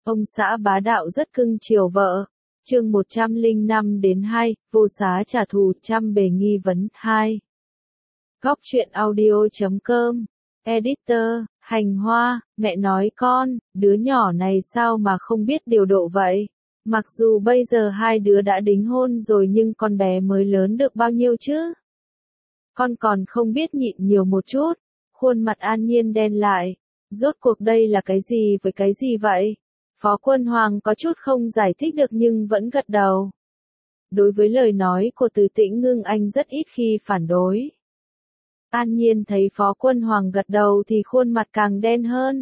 Ông xã bá đạo rất cưng chiều vợ. Chương 105-2, vô giá trả thù, trăm bề nghi vấn 2. Góc truyện audio.com. Editor, Hành Hoa, mẹ nói con, đứa nhỏ này sao mà không biết điều độ vậy? Mặc dù bây giờ hai đứa đã đính hôn rồi nhưng con bé mới lớn được bao nhiêu chứ? Con còn không biết nhịn nhiều một chút. Khuôn mặt An Nhiên đen lại. Rốt cuộc đây là cái gì với cái gì vậy? Phó Quân Hoàng có chút không giải thích được nhưng vẫn gật đầu. Đối với lời nói của Từ Tĩnh Ngưng anh rất ít khi phản đối. An Nhiên thấy Phó Quân Hoàng gật đầu thì khuôn mặt càng đen hơn.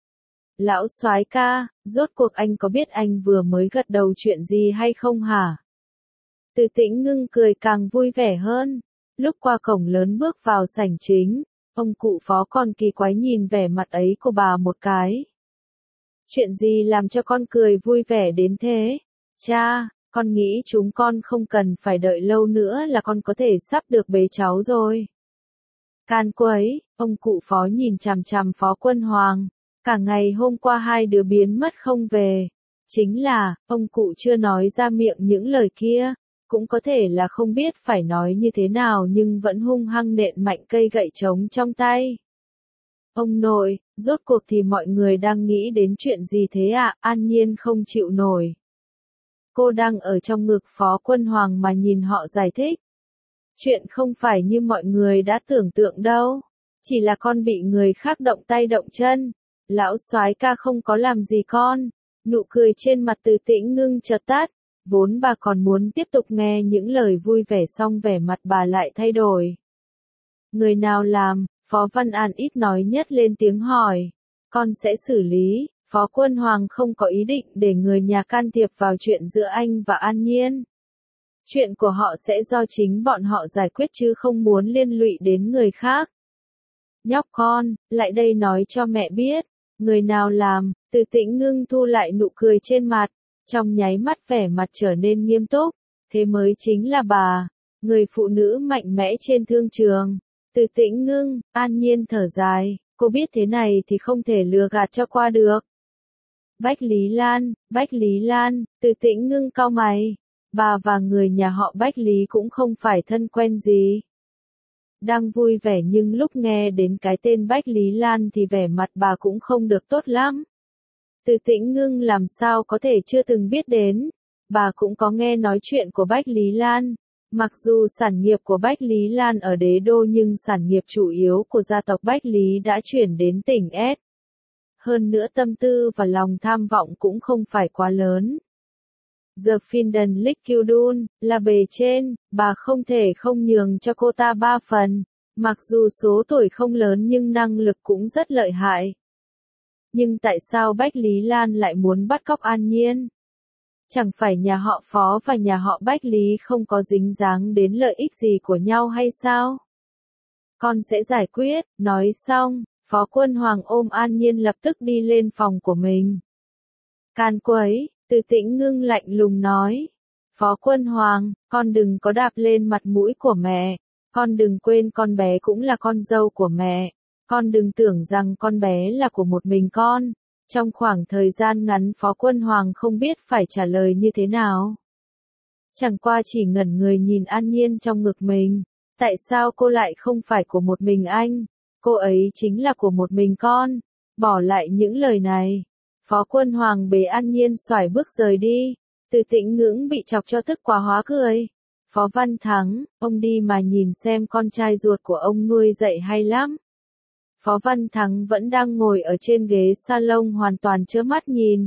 Lão soái ca, rốt cuộc anh có biết anh vừa mới gật đầu chuyện gì hay không hả? Từ Tĩnh Ngưng cười càng vui vẻ hơn. Lúc qua cổng lớn bước vào sảnh chính, ông cụ Phó còn kỳ quái nhìn vẻ mặt ấy của bà một cái. Chuyện gì làm cho con cười vui vẻ đến thế? Cha, con nghĩ chúng con không cần phải đợi lâu nữa là con có thể sắp được bế cháu rồi. Can quấy, ông cụ Phó nhìn chằm chằm Phó Quân Hoàng. Cả ngày hôm qua hai đứa biến mất không về. Chính là, ông cụ chưa nói ra miệng những lời kia. Cũng có thể là không biết phải nói như thế nào nhưng vẫn hung hăng nện mạnh cây gậy trống trong tay. Ông nội, rốt cuộc thì mọi người đang nghĩ đến chuyện gì thế ạ? An Nhiên không chịu nổi. Cô đang ở trong ngực Phó Quân Hoàng mà nhìn họ giải thích. Chuyện không phải như mọi người đã tưởng tượng đâu. Chỉ là con bị người khác động tay động chân. Lão soái ca không có làm gì con. Nụ cười trên mặt Từ Tĩnh Ngưng chợt tắt. Vốn bà còn muốn tiếp tục nghe những lời vui vẻ xong vẻ mặt bà lại thay đổi. Người nào làm? Phó Văn An ít nói nhất lên tiếng hỏi. Con sẽ xử lý. Phó Quân Hoàng không có ý định để người nhà can thiệp vào chuyện giữa anh và An Nhiên. Chuyện của họ sẽ do chính bọn họ giải quyết chứ không muốn liên lụy đến người khác. Nhóc con, lại đây nói cho mẹ biết. Người nào làm? Từ Tĩnh Ngưng thu lại nụ cười trên mặt. Trong nháy mắt vẻ mặt trở nên nghiêm túc. Thế mới chính là bà. Người phụ nữ mạnh mẽ trên thương trường. Từ Tĩnh Ngưng, An Nhiên thở dài. Cô biết thế này thì không thể lừa gạt cho qua được. Bách Lý Lan, Từ Tĩnh Ngưng cau mày. Bà và người nhà họ Bách Lý cũng không phải thân quen gì. Đang vui vẻ nhưng lúc nghe đến cái tên Bách Lý Lan thì vẻ mặt bà cũng không được tốt lắm. Từ Tĩnh Ngưng làm sao có thể chưa từng biết đến. Bà cũng có nghe nói chuyện của Bách Lý Lan. Mặc dù sản nghiệp của Bách Lý Lan ở đế đô nhưng sản nghiệp chủ yếu của gia tộc Bách Lý đã chuyển đến tỉnh S. Hơn nữa tâm tư và lòng tham vọng cũng không phải quá lớn. The Finden Likyudun, là bề trên, bà không thể không nhường cho cô ta 3 phần. Mặc dù số tuổi không lớn nhưng năng lực cũng rất lợi hại. Nhưng tại sao Bách Lý Lan lại muốn bắt cóc An Nhiên? Chẳng phải nhà họ Phó và nhà họ Bách Lý không có dính dáng đến lợi ích gì của nhau hay sao? Con sẽ giải quyết, nói xong, Phó Quân Hoàng ôm An Nhiên lập tức đi lên phòng của mình. Can quấy, Từ Tĩnh Ngưng lạnh lùng nói. Phó Quân Hoàng, con đừng có đạp lên mặt mũi của mẹ. Con đừng quên con bé cũng là con dâu của mẹ. Con đừng tưởng rằng con bé là của một mình con. Trong khoảng thời gian ngắn Phó Quân Hoàng không biết phải trả lời như thế nào. Chẳng qua chỉ ngẩn người nhìn An Nhiên trong ngực mình. Tại sao cô lại không phải của một mình anh? Cô ấy chính là của một mình con. Bỏ lại những lời này. Phó Quân Hoàng bế An Nhiên xoải bước rời đi. Từ Tĩnh Ngưỡng bị chọc cho tức quá hóa cười. Phó Văn Thắng, ông đi mà nhìn xem con trai ruột của ông nuôi dạy hay lắm. Phó Văn Thắng vẫn đang ngồi ở trên ghế salon hoàn toàn trơ mắt nhìn.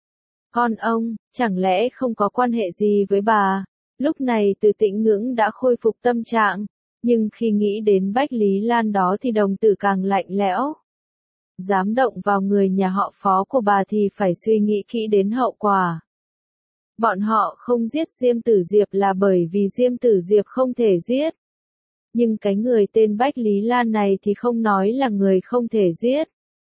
Con ông, chẳng lẽ không có quan hệ gì với bà? Lúc này Từ Tĩnh Ngưỡng đã khôi phục tâm trạng, nhưng khi nghĩ đến Bách Lý Lan đó thì đồng tử càng lạnh lẽo. Dám động vào người nhà họ Phó của bà thì phải suy nghĩ kỹ đến hậu quả. Bọn họ không giết Diêm Tử Diệp là bởi vì Diêm Tử Diệp không thể giết. Nhưng cái người tên Bách Lý Lan này thì không nói là người không thể giết.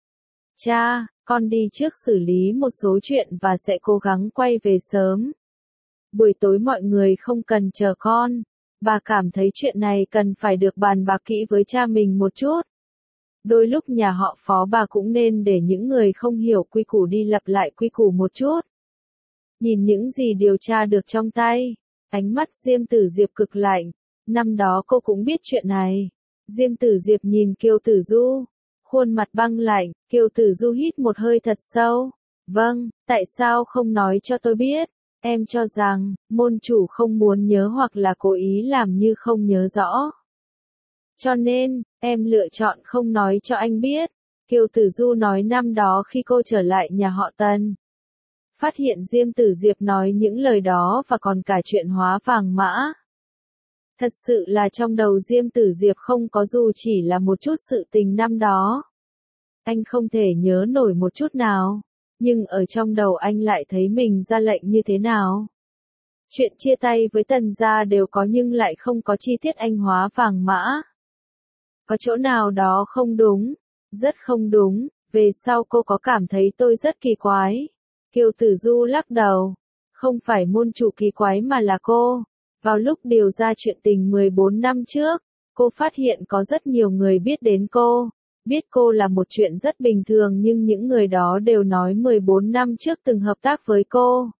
Cha, con đi trước xử lý một số chuyện và sẽ cố gắng quay về sớm. Buổi tối mọi người không cần chờ con. Bà cảm thấy chuyện này cần phải được bàn bạc kỹ với cha mình một chút. Đôi lúc nhà họ Phó bà cũng nên để những người không hiểu quy củ đi lặp lại quy củ một chút. Nhìn những gì điều tra được trong tay, ánh mắt Diêm Tử Diệp cực lạnh, năm đó cô cũng biết chuyện này. Diêm Tử Diệp nhìn Kiều Tử Du, khuôn mặt băng lạnh, Kiều Tử Du hít một hơi thật sâu. Vâng, tại sao không nói cho tôi biết? Em cho rằng, môn chủ không muốn nhớ hoặc là cố ý làm như không nhớ rõ. Cho nên, em lựa chọn không nói cho anh biết. Kiều Tử Du nói năm đó khi cô trở lại nhà họ Tần. Phát hiện Diêm Tử Diệp nói những lời đó và còn cả chuyện hóa vàng mã. Thật sự là trong đầu Diêm Tử Diệp không có dù chỉ là một chút sự tình năm đó. Anh không thể nhớ nổi một chút nào, nhưng ở trong đầu anh lại thấy mình ra lệnh như thế nào. Chuyện chia tay với Tần gia đều có nhưng lại không có chi tiết anh hóa vàng mã. Có chỗ nào đó không đúng, rất không đúng, về sau cô có cảm thấy tôi rất kỳ quái. Kiều Tử Du lắc đầu, không phải môn chủ kỳ quái mà là cô. Vào lúc điều ra chuyện tình 14 năm trước, cô phát hiện có rất nhiều người biết đến cô. Biết cô là một chuyện rất bình thường nhưng những người đó đều nói 14 năm trước từng hợp tác với cô.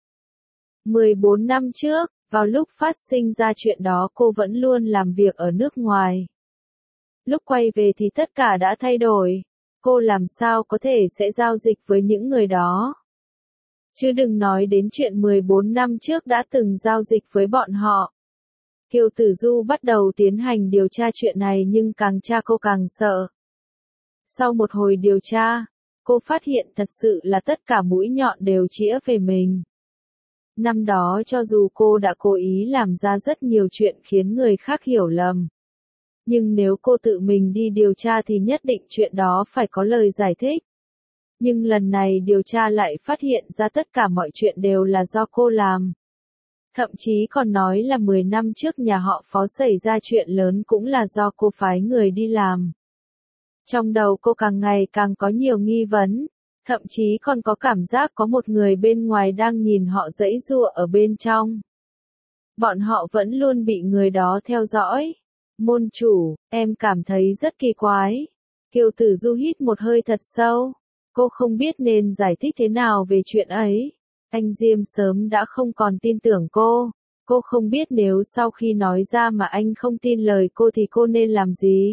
14 năm trước, vào lúc phát sinh ra chuyện đó cô vẫn luôn làm việc ở nước ngoài. Lúc quay về thì tất cả đã thay đổi. Cô làm sao có thể sẽ giao dịch với những người đó. Chứ đừng nói đến chuyện 14 năm trước đã từng giao dịch với bọn họ. Kiều Tử Du bắt đầu tiến hành điều tra chuyện này nhưng càng tra cô càng sợ. Sau một hồi điều tra, cô phát hiện thật sự là tất cả mũi nhọn đều chĩa về mình. Năm đó cho dù cô đã cố ý làm ra rất nhiều chuyện khiến người khác hiểu lầm. Nhưng nếu cô tự mình đi điều tra thì nhất định chuyện đó phải có lời giải thích. Nhưng lần này điều tra lại phát hiện ra tất cả mọi chuyện đều là do cô làm. Thậm chí còn nói là 10 năm trước nhà họ Phó xảy ra chuyện lớn cũng là do cô phái người đi làm. Trong đầu cô càng ngày càng có nhiều nghi vấn, thậm chí còn có cảm giác có một người bên ngoài đang nhìn họ giãy giụa ở bên trong. Bọn họ vẫn luôn bị người đó theo dõi. Môn chủ, em cảm thấy rất kỳ quái. Kiều Tử Du hít một hơi thật sâu. Cô không biết nên giải thích thế nào về chuyện ấy. Anh Diêm sớm đã không còn tin tưởng cô. Cô không biết nếu sau khi nói ra mà anh không tin lời cô thì cô nên làm gì.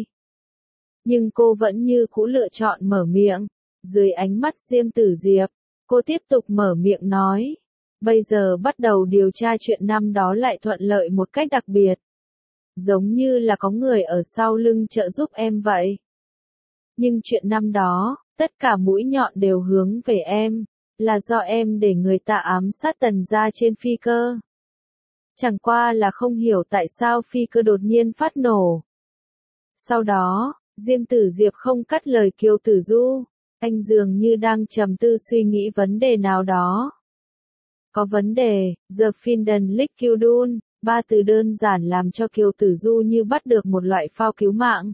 Nhưng cô vẫn như cũ lựa chọn mở miệng. Dưới ánh mắt Diêm Tử Diệp, cô tiếp tục mở miệng nói. Bây giờ bắt đầu điều tra chuyện năm đó lại thuận lợi một cách đặc biệt. Giống như là có người ở sau lưng trợ giúp em vậy. Nhưng chuyện năm đó, tất cả mũi nhọn đều hướng về em, là do em để người ta ám sát Tần gia trên phi cơ. Chẳng qua là không hiểu tại sao phi cơ đột nhiên phát nổ. Sau đó, Diêm Tử Diệp không cắt lời Kiều Tử Du, anh dường như đang trầm tư suy nghĩ vấn đề nào đó. Có vấn đề, The Finden Liquidun, ba từ đơn giản làm cho Kiều Tử Du như bắt được một loại phao cứu mạng.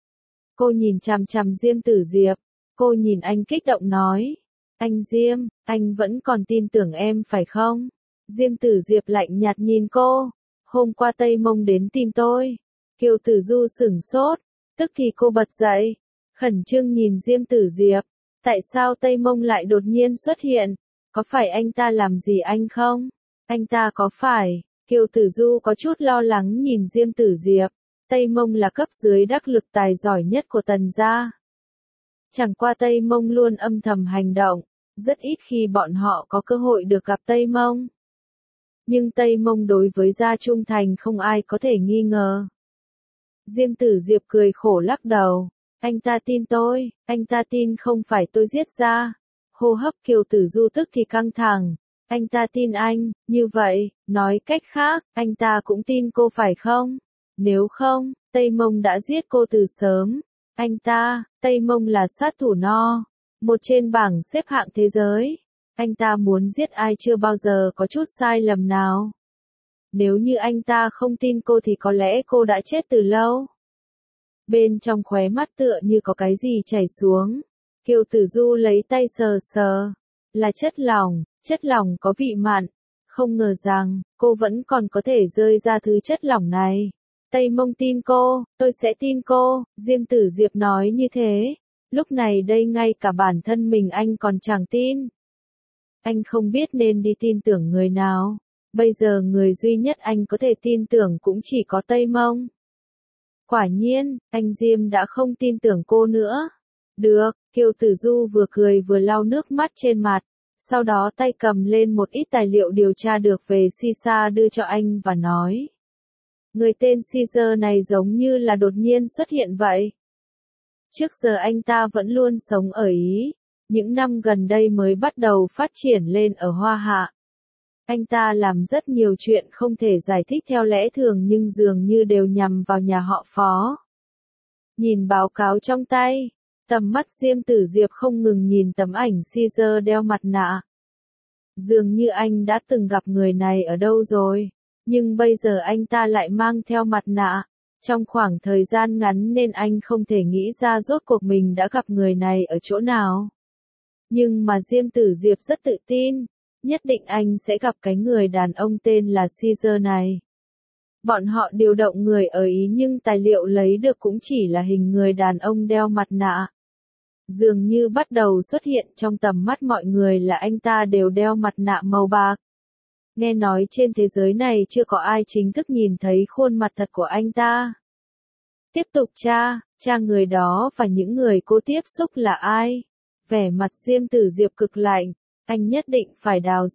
Cô nhìn chằm chằm Diêm Tử Diệp, cô nhìn anh kích động nói. Anh Diêm, anh vẫn còn tin tưởng em phải không? Diêm Tử Diệp lạnh nhạt nhìn cô. Hôm qua Tây Mông đến tìm tôi. Kiều Tử Du sửng sốt, tức thì cô bật dậy, khẩn trương nhìn Diêm Tử Diệp. Tại sao Tây Mông lại đột nhiên xuất hiện? Có phải anh ta làm gì anh không? Anh ta có phải? Kiều Tử Du có chút lo lắng nhìn Diêm Tử Diệp. Tây Mông là cấp dưới đắc lực tài giỏi nhất của Tần gia. Chẳng qua Tây Mông luôn âm thầm hành động, rất ít khi bọn họ có cơ hội được gặp Tây Mông. Nhưng Tây Mông đối với gia trung thành không ai có thể nghi ngờ. Diêm Tử Diệp cười khổ lắc đầu. Anh ta tin tôi, anh ta tin không phải tôi giết ra. Hô hấp Kiều Tử Du tức thì căng thẳng. Anh ta tin anh, như vậy, nói cách khác, anh ta cũng tin cô phải không? Nếu không, Tây Mông đã giết cô từ sớm. Anh ta, Tây Mông là sát thủ no. Một trên bảng xếp hạng thế giới. Anh ta muốn giết ai chưa bao giờ có chút sai lầm nào. Nếu như anh ta không tin cô thì có lẽ cô đã chết từ lâu. Bên trong khóe mắt tựa như có cái gì chảy xuống. Kiều Tử Du lấy tay sờ sờ. Là chất lỏng có vị mặn. Không ngờ rằng, cô vẫn còn có thể rơi ra thứ chất lỏng này. Tây Mông tin cô, tôi sẽ tin cô, Diêm Tử Diệp nói như thế. Lúc này đây ngay cả bản thân mình anh còn chẳng tin. Anh không biết nên đi tin tưởng người nào. Bây giờ người duy nhất anh có thể tin tưởng cũng chỉ có Tây Mông. Quả nhiên, anh Diêm đã không tin tưởng cô nữa. Được, Kiều Tử Du vừa cười vừa lau nước mắt trên mặt. Sau đó tay cầm lên một ít tài liệu điều tra được về Caesar đưa cho anh và nói. Người tên Caesar này giống như là đột nhiên xuất hiện vậy. Trước giờ anh ta vẫn luôn sống ở Ý, những năm gần đây mới bắt đầu phát triển lên ở Hoa Hạ. Anh ta làm rất nhiều chuyện không thể giải thích theo lẽ thường nhưng dường như đều nhằm vào nhà họ Phó. Nhìn báo cáo trong tay, tầm mắt Diêm Tử Diệp không ngừng nhìn tấm ảnh Caesar đeo mặt nạ. Dường như anh đã từng gặp người này ở đâu rồi, nhưng bây giờ anh ta lại mang theo mặt nạ. Trong khoảng thời gian ngắn nên anh không thể nghĩ ra rốt cuộc mình đã gặp người này ở chỗ nào. Nhưng mà Diêm Tử Diệp rất tự tin, nhất định anh sẽ gặp cái người đàn ông tên là Caesar này. Bọn họ điều động người ở Ý nhưng tài liệu lấy được cũng chỉ là hình người đàn ông đeo mặt nạ. Dường như bắt đầu xuất hiện trong tầm mắt mọi người là anh ta đều đeo mặt nạ màu bạc. Nghe nói trên thế giới này chưa có ai chính thức nhìn thấy khuôn mặt thật của anh ta. Tiếp tục tra người đó và những người cô tiếp xúc là ai. Vẻ mặt Diêm Tử Diệp cực lạnh, anh nhất định phải đào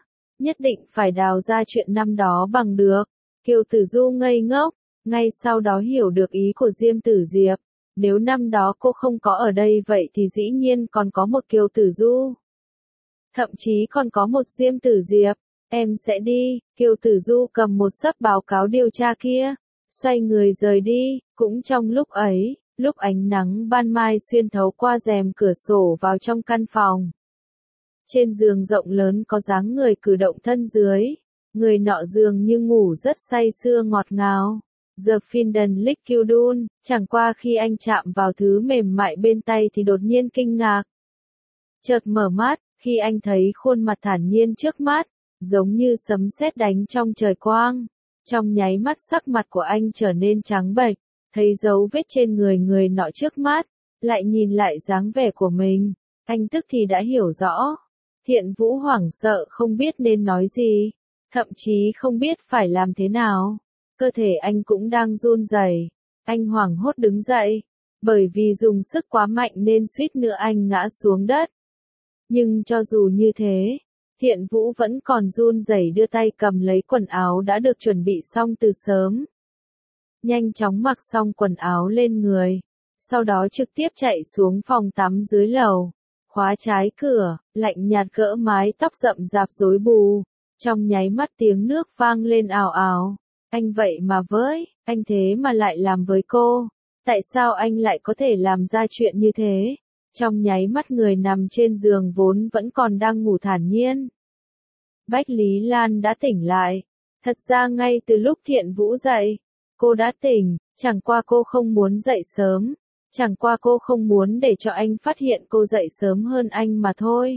ra chuyện năm đó bằng được. Kiều Tử Du ngây ngốc, ngay sau đó hiểu được ý của Diêm Tử Diệp. Nếu năm đó cô không có ở đây vậy thì dĩ nhiên còn có một Kiều Tử Du. Thậm chí còn có một Diêm Tử Diệp. Em sẽ đi, Kiều Tử Du cầm một xấp báo cáo điều tra kia, xoay người rời đi, cũng trong lúc ấy, lúc ánh nắng ban mai xuyên thấu qua rèm cửa sổ vào trong căn phòng. Trên giường rộng lớn có dáng người cử động thân dưới, người nọ dường như ngủ rất say sưa ngọt ngào. The Finden Liquidun, chẳng qua khi anh chạm vào thứ mềm mại bên tay thì đột nhiên kinh ngạc. Chợt mở mắt, khi anh thấy khuôn mặt thản nhiên trước mắt, giống như sấm sét đánh trong trời quang. Trong nháy mắt sắc mặt của anh trở nên trắng bệch, thấy dấu vết trên người nọ trước mắt, lại nhìn lại dáng vẻ của mình, anh tức thì đã hiểu rõ. Thiện Vũ hoảng sợ không biết nên nói gì, thậm chí không biết phải làm thế nào. Cơ thể anh cũng đang run rẩy, anh hoảng hốt đứng dậy, bởi vì dùng sức quá mạnh nên suýt nữa anh ngã xuống đất. Nhưng cho dù như thế, Thiện Vũ vẫn còn run rẩy đưa tay cầm lấy quần áo đã được chuẩn bị xong từ sớm. Nhanh chóng mặc xong quần áo lên người, sau đó trực tiếp chạy xuống phòng tắm dưới lầu, khóa trái cửa, lạnh nhạt gỡ mái tóc rậm rạp rối bù. Trong nháy mắt tiếng nước vang lên ào ào. Anh vậy mà với, anh thế mà lại làm với cô. Tại sao anh lại có thể làm ra chuyện như thế? Trong nháy mắt người nằm trên giường vốn vẫn còn đang ngủ thản nhiên. Bách Lý Lan đã tỉnh lại. Thật ra ngay từ lúc Thiện Vũ dậy, cô đã tỉnh, chẳng qua cô không muốn dậy sớm. Chẳng qua cô không muốn để cho anh phát hiện cô dậy sớm hơn anh mà thôi.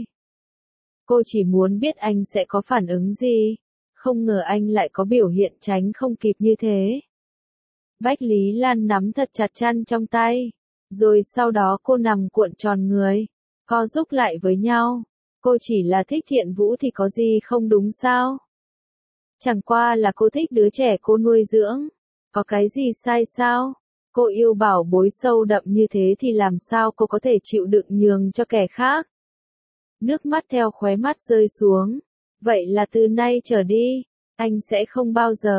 Cô chỉ muốn biết anh sẽ có phản ứng gì. Không ngờ anh lại có biểu hiện tránh không kịp như thế. Bách Lý Lan nắm thật chặt chăn trong tay. Rồi sau đó cô nằm cuộn tròn người, co rúm lại với nhau. Cô chỉ là thích Thiện Vũ thì có gì không đúng sao? Chẳng qua là cô thích đứa trẻ cô nuôi dưỡng. Có cái gì sai sao? Cô yêu bảo bối sâu đậm như thế thì làm sao cô có thể chịu đựng nhường cho kẻ khác? Nước mắt theo khóe mắt rơi xuống. Vậy là từ nay trở đi, anh sẽ không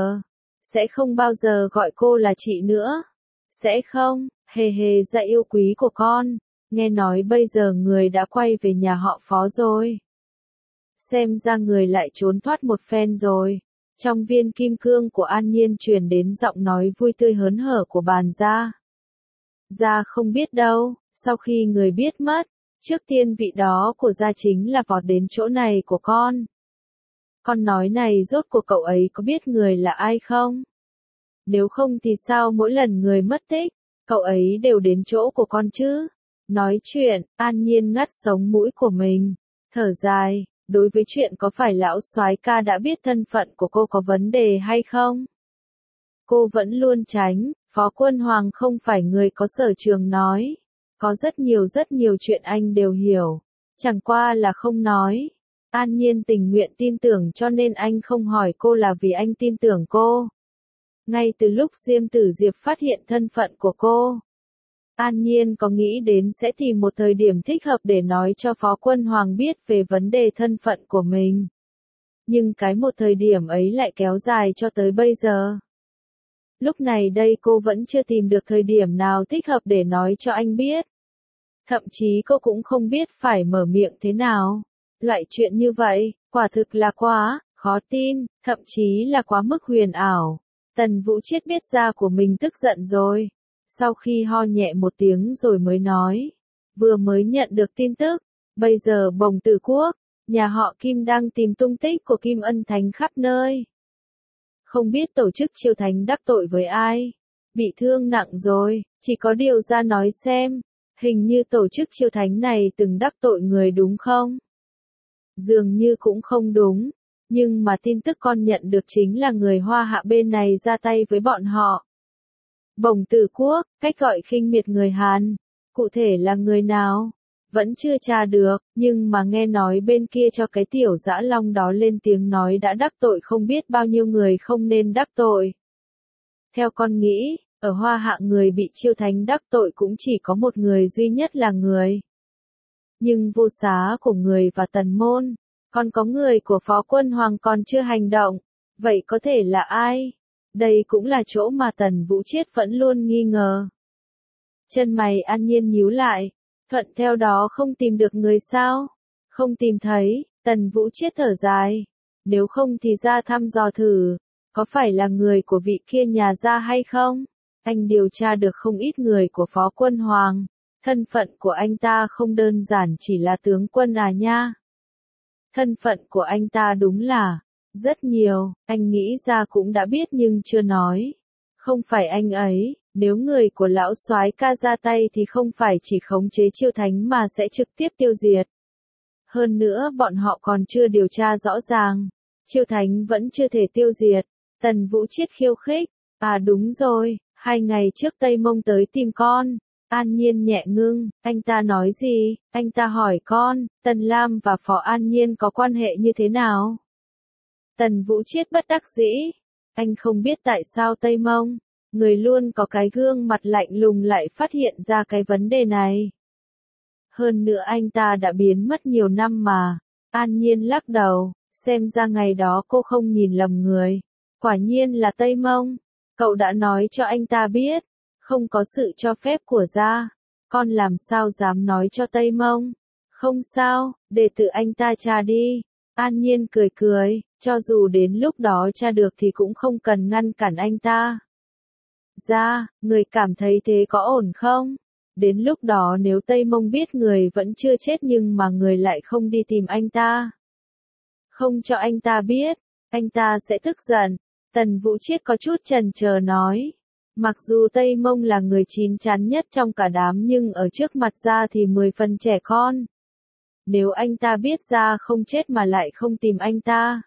bao giờ gọi cô là chị nữa. Sẽ không, hề hề dạ yêu quý của con. Nghe nói bây giờ người đã quay về nhà họ Phó rồi. Xem ra người lại trốn thoát một phen rồi. Trong viên kim cương của An Nhiên truyền đến giọng nói vui tươi hớn hở của Bàn Gia. Gia không biết đâu, sau khi người biết mất, trước tiên vị đó của Gia chính là vọt đến chỗ này của con. Con nói này rốt cuộc cậu ấy có biết người là ai không? Nếu không thì sao mỗi lần người mất tích, cậu ấy đều đến chỗ của con chứ? Nói chuyện, An Nhiên ngắt sống mũi của mình, thở dài, đối với chuyện có phải lão soái ca đã biết thân phận của cô có vấn đề hay không? Cô vẫn luôn tránh, Phó Quân Hoàng không phải người có sở trường nói. Có rất nhiều chuyện anh đều hiểu. Chẳng qua là không nói. An Nhiên tình nguyện tin tưởng cho nên anh không hỏi cô là vì anh tin tưởng cô. Ngay từ lúc Diêm Tử Diệp phát hiện thân phận của cô, An Nhiên có nghĩ đến sẽ tìm một thời điểm thích hợp để nói cho Phó Quân Hoàng biết về vấn đề thân phận của mình. Nhưng cái một thời điểm ấy lại kéo dài cho tới bây giờ. Lúc này đây cô vẫn chưa tìm được thời điểm nào thích hợp để nói cho anh biết. Thậm chí cô cũng không biết phải mở miệng thế nào. Loại chuyện như vậy, quả thực là quá khó tin, thậm chí là quá mức huyền ảo. Tần Vũ Chiết biết da của mình tức giận rồi. Sau khi ho nhẹ một tiếng rồi mới nói. Vừa mới nhận được tin tức, bây giờ Bồng Tử Quốc, nhà họ Kim đang tìm tung tích của Kim Ân Thánh khắp nơi. Không biết tổ chức Chiêu Thánh đắc tội với ai. Bị thương nặng rồi, chỉ có điều ra nói xem. Hình như tổ chức Chiêu Thánh này từng đắc tội người đúng không? Dường như cũng không đúng. Nhưng mà tin tức con nhận được chính là người Hoa Hạ bên này ra tay với bọn họ. Bồng Tử Quốc, cách gọi khinh miệt người Hàn. Cụ thể là người nào? Vẫn chưa tra được, nhưng mà nghe nói bên kia cho cái tiểu dã long đó lên tiếng nói đã đắc tội không biết bao nhiêu người không nên đắc tội. Theo con nghĩ, ở Hoa Hạ người bị Chiêu Thánh đắc tội cũng chỉ có một người duy nhất là người. Nhưng Vô Xá của người và Tần Môn, còn có người của Phó Quân Hoàng còn chưa hành động. Vậy có thể là ai? Đây cũng là chỗ mà Tần Vũ Chiết vẫn luôn nghi ngờ. Chân mày An Nhiên nhíu lại, thuận theo đó không tìm được người sao? Không tìm thấy, Tần Vũ Chiết thở dài. Nếu không thì ra thăm dò thử, có phải là người của vị kia nhà ra hay không? Anh điều tra được không ít người của Phó Quân Hoàng. Thân phận của anh ta không đơn giản chỉ là tướng quân à nha. Thân phận của anh ta đúng là rất nhiều, anh nghĩ ra cũng đã biết nhưng chưa nói. Không phải anh ấy, nếu người của lão soái ca ra tay thì không phải chỉ khống chế Chiêu Thánh mà sẽ trực tiếp tiêu diệt. Hơn nữa bọn họ còn chưa điều tra rõ ràng. Chiêu Thánh vẫn chưa thể tiêu diệt. Tần Vũ Chiết khiêu khích. À đúng rồi, 2 ngày trước Tây Mông tới tìm con. An Nhiên nhẹ ngưng, anh ta nói gì? Anh ta hỏi con, Tần Lam và Phó An Nhiên có quan hệ như thế nào? Tần Vũ Chiết bất đắc dĩ. Anh không biết tại sao Tây Mông, người luôn có cái gương mặt lạnh lùng lại phát hiện ra cái vấn đề này. Hơn nữa anh ta đã biến mất nhiều năm mà. An Nhiên lắc đầu, xem ra ngày đó cô không nhìn lầm người. Quả nhiên là Tây Mông. Cậu đã nói cho anh ta biết. Không có sự cho phép của gia. Con làm sao dám nói cho Tây Mông. Không sao, để tự anh ta tra đi. An Nhiên cười cười, cho dù đến lúc đó tra được thì cũng không cần ngăn cản anh ta. Gia, người cảm thấy thế có ổn không? Đến lúc đó nếu Tây Mông biết người vẫn chưa chết nhưng mà người lại không đi tìm anh ta. Không cho anh ta biết, anh ta sẽ tức giận. Tần Vũ Chiết có chút chần chờ nói. Mặc dù Tây Mông là người chín chắn nhất trong cả đám nhưng ở trước mặt gia thì 10 phần trẻ con. Nếu anh ta biết gia không chết mà lại không tìm anh ta.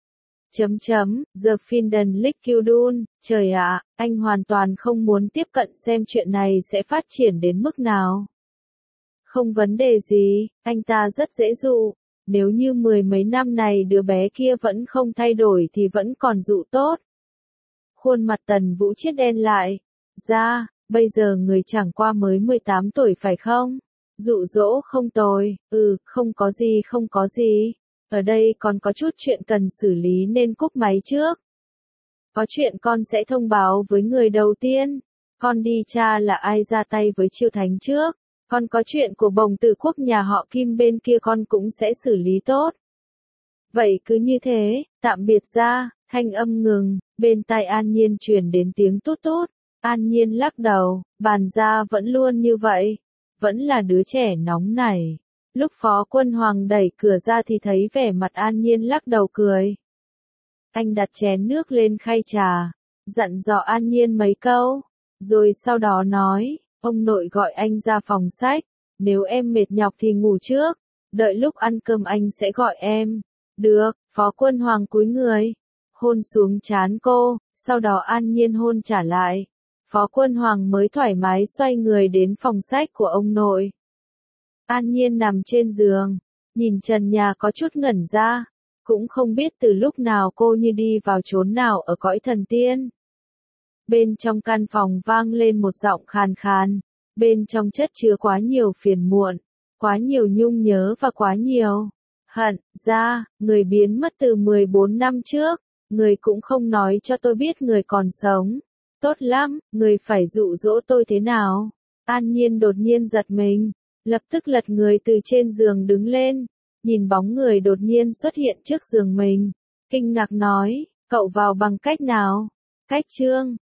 The Finden Liquidun, trời ạ, anh hoàn toàn không muốn tiếp cận xem chuyện này sẽ phát triển đến mức nào. Không vấn đề gì, anh ta rất dễ dụ. Nếu như 10 mấy năm này đứa bé kia vẫn không thay đổi thì vẫn còn dụ tốt. Khuôn mặt Tần Vũ Chiết đen lại. Ra, bây giờ người chẳng qua mới 18 tuổi phải không? Dụ dỗ không tồi, không có gì. Ở đây còn có chút chuyện cần xử lý nên cúp máy trước. Có chuyện con sẽ thông báo với người đầu tiên. Con đi tra là ai ra tay với Chiêu Thánh trước. Còn có chuyện của Bồng Tử Quốc nhà họ Kim bên kia con cũng sẽ xử lý tốt. Vậy cứ như thế, tạm biệt ra, thanh âm ngừng, bên tai An Nhiên truyền đến tiếng tút tút. An Nhiên lắc đầu, bàn gia vẫn luôn như vậy. Vẫn là đứa trẻ nóng nảy. Lúc Phó Quân Hoàng đẩy cửa ra thì thấy vẻ mặt An Nhiên lắc đầu cười. Anh đặt chén nước lên khay trà, dặn dò An Nhiên mấy câu, rồi sau đó nói, ông nội gọi anh ra phòng sách, nếu em mệt nhọc thì ngủ trước, đợi lúc ăn cơm anh sẽ gọi em. Được, Phó Quân Hoàng cúi người, hôn xuống trán cô, sau đó An Nhiên hôn trả lại. Phó Quân Hoàng mới thoải mái xoay người đến phòng sách của ông nội. An Nhiên nằm trên giường, nhìn trần nhà có chút ngẩn ra, cũng không biết từ lúc nào cô như đi vào chốn nào ở cõi thần tiên. Bên trong căn phòng vang lên một giọng khàn khàn, bên trong chất chứa quá nhiều phiền muộn, quá nhiều nhung nhớ và quá nhiều hận. Ra, người biến mất từ 14 năm trước, người cũng không nói cho tôi biết người còn sống. Tốt lắm, người phải dụ dỗ tôi thế nào? An Nhiên đột nhiên giật mình, lập tức lật người từ trên giường đứng lên, nhìn bóng người đột nhiên xuất hiện trước giường mình, kinh ngạc nói, cậu vào bằng cách nào? Cách Trương.